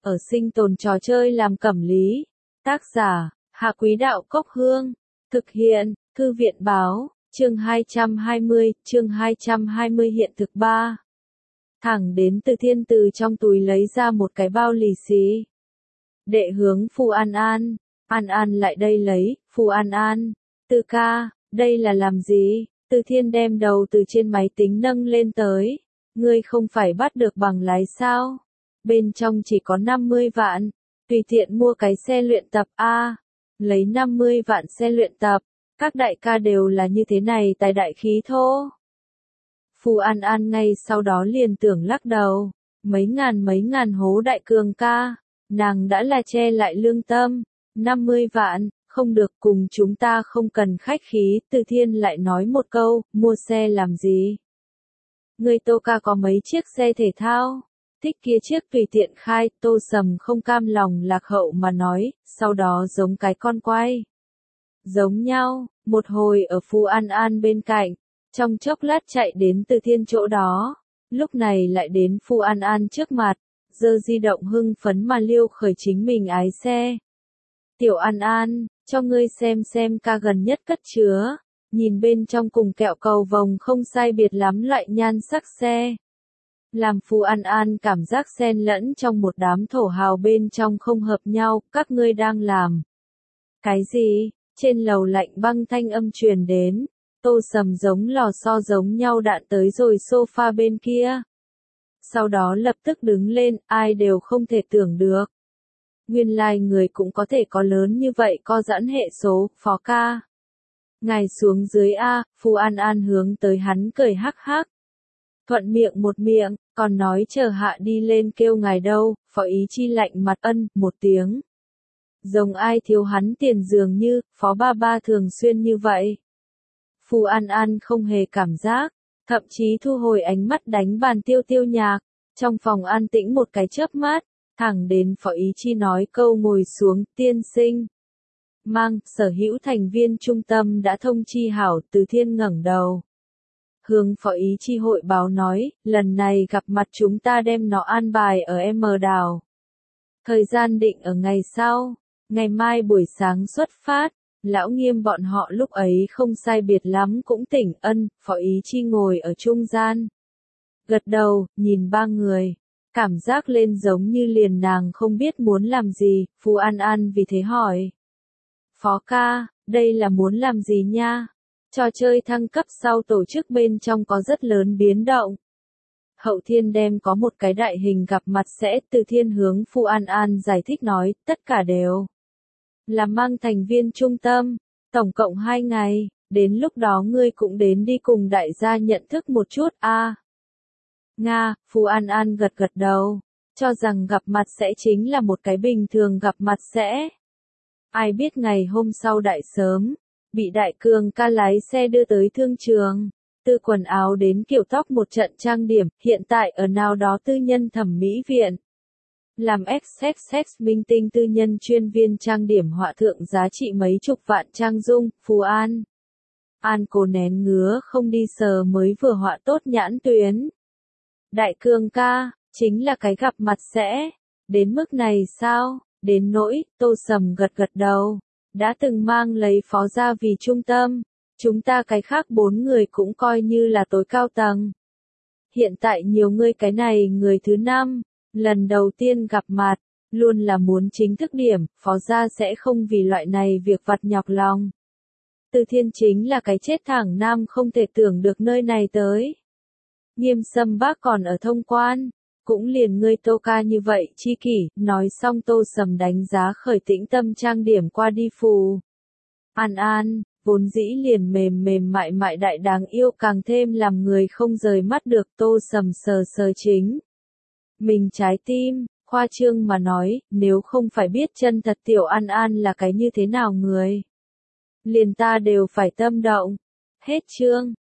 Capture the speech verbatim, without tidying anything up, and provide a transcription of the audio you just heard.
ở sinh tồn trò chơi làm cẩm lý. Tác giả, Hạ Quý Đạo Cốc Hương. Thực hiện, Thư viện Báo, chương hai trăm hai mươi, chương hai trăm hai mươi hiện thực ba. Thẳng đến Từ Thiên từ trong túi lấy ra một cái bao lì xì. Đệ hướng Phù An An, An An lại đây lấy, Phù An An, Từ ca, đây là làm gì? Từ Thiên đem đầu từ trên máy tính nâng lên tới. Ngươi không phải bắt được bằng lái sao? Bên trong chỉ có năm mươi vạn, tùy tiện mua cái xe luyện tập a, lấy năm mươi vạn xe luyện tập, các đại ca đều là như thế này tài đại khí thô. Phù An An ngay sau đó liền tưởng lắc đầu, mấy ngàn mấy ngàn hố đại cường ca, nàng đã là che lại lương tâm, năm mươi vạn, không được, cùng chúng ta không cần khách khí. Từ Thiên lại nói một câu, mua xe làm gì? Người Tô ca có mấy chiếc xe thể thao, thích kia chiếc tùy tiện khai. Tô Sầm không cam lòng lạc hậu mà nói, sau đó giống cái con quay. Giống nhau, một hồi ở Phù An An bên cạnh, trong chốc lát chạy đến Từ Thiên chỗ đó, lúc này lại đến Phù An An trước mặt, giơ di động hưng phấn mà liêu khởi chính mình ái xe. Tiểu An An, cho ngươi xem xem ca gần nhất cất chứa, nhìn bên trong cùng kẹo cầu vồng không sai biệt lắm loại nhan sắc xe. Làm Phù An An cảm giác xen lẫn trong một đám thổ hào bên trong không hợp nhau. Các ngươi đang làm cái gì? Trên lầu lạnh băng thanh âm truyền đến. Tô Sầm giống lò xo giống nhau đạn tới rồi sofa bên kia. Sau đó lập tức đứng lên, ai đều không thể tưởng được. Nguyên lai like người cũng có thể có lớn như vậy, co giãn hệ số. Phó ca, ngài xuống dưới a. Phù An An hướng tới hắn cười hắc hắc. Thuận miệng một miệng, còn nói chờ hạ đi lên kêu ngài đâu. Phó Ý Chi lạnh mặt ân một tiếng. Giống ai thiếu hắn tiền dường như, Phó ba ba thường xuyên như vậy. Phù An An không hề cảm giác, thậm chí thu hồi ánh mắt đánh bàn tiêu tiêu nhạc. Trong phòng an tĩnh một cái chớp mắt, thẳng đến Phó Ý Chi nói câu ngồi xuống. Tiên sinh mang, sở hữu thành viên trung tâm đã thông chi hảo. Từ Thiên ngẩng đầu, hướng Phó Ý Chi hội báo nói, lần này gặp mặt chúng ta đem nó an bài ở M đảo. Thời gian định ở ngày sau, ngày mai buổi sáng xuất phát. Lão Nghiêm bọn họ lúc ấy không sai biệt lắm cũng tỉnh. Ân. Phó Ý Chi ngồi ở trung gian, gật đầu, nhìn ba người, cảm giác lên giống như liền nàng không biết muốn làm gì. Phù An An vì thế hỏi, Phó ca, đây là muốn làm gì nha? Trò chơi thăng cấp sau tổ chức bên trong có rất lớn biến động. Hậu thiên đem có một cái đại hình gặp mặt sẽ. Từ Thiên hướng Phù An An giải thích nói, tất cả đều là mang thành viên trung tâm, tổng cộng hai ngày, đến lúc đó ngươi cũng đến đi cùng đại gia nhận thức một chút a. À, Nga. Phù An An gật gật đầu, cho rằng gặp mặt sẽ chính là một cái bình thường gặp mặt sẽ. Ai biết ngày hôm sau đại sớm, bị đại cường ca lái xe đưa tới thương trường, từ quần áo đến kiểu tóc một trận trang điểm, hiện tại ở nào đó tư nhân thẩm mỹ viện. Làm X X X minh tinh tư nhân chuyên viên trang điểm họa thượng giá trị mấy chục vạn trang dung. Phù An An cố nén ngứa không đi sờ mới vừa họa tốt nhãn tuyến. Đại cường ca, chính là cái gặp mặt sẽ, đến mức này sao? Đến nỗi. Tô Sầm gật gật đầu, đã từng mang lấy Phó gia vì trung tâm, chúng ta cái khác bốn người cũng coi như là tối cao tầng. Hiện tại nhiều người cái này người thứ năm, lần đầu tiên gặp mặt, luôn là muốn chính thức điểm. Phó gia sẽ không vì loại này việc vặt nhọc lòng. Từ Thiên chính là cái chết thẳng nam không thể tưởng được nơi này tới. Nghiêm Sâm bác còn ở thông quan, cũng liền ngươi Tô ca như vậy chi kỷ. Nói xong Tô Sầm đánh giá khởi tĩnh tâm trang điểm qua đi. Phù An An, vốn dĩ liền mềm mềm mại mại đại đáng yêu càng thêm làm người không rời mắt được. Tô Sầm sờ sờ chính mình trái tim, khoa trương mà nói, nếu không phải biết chân thật Tiểu An An là cái như thế nào người, liền ta đều phải tâm động. Hết chương.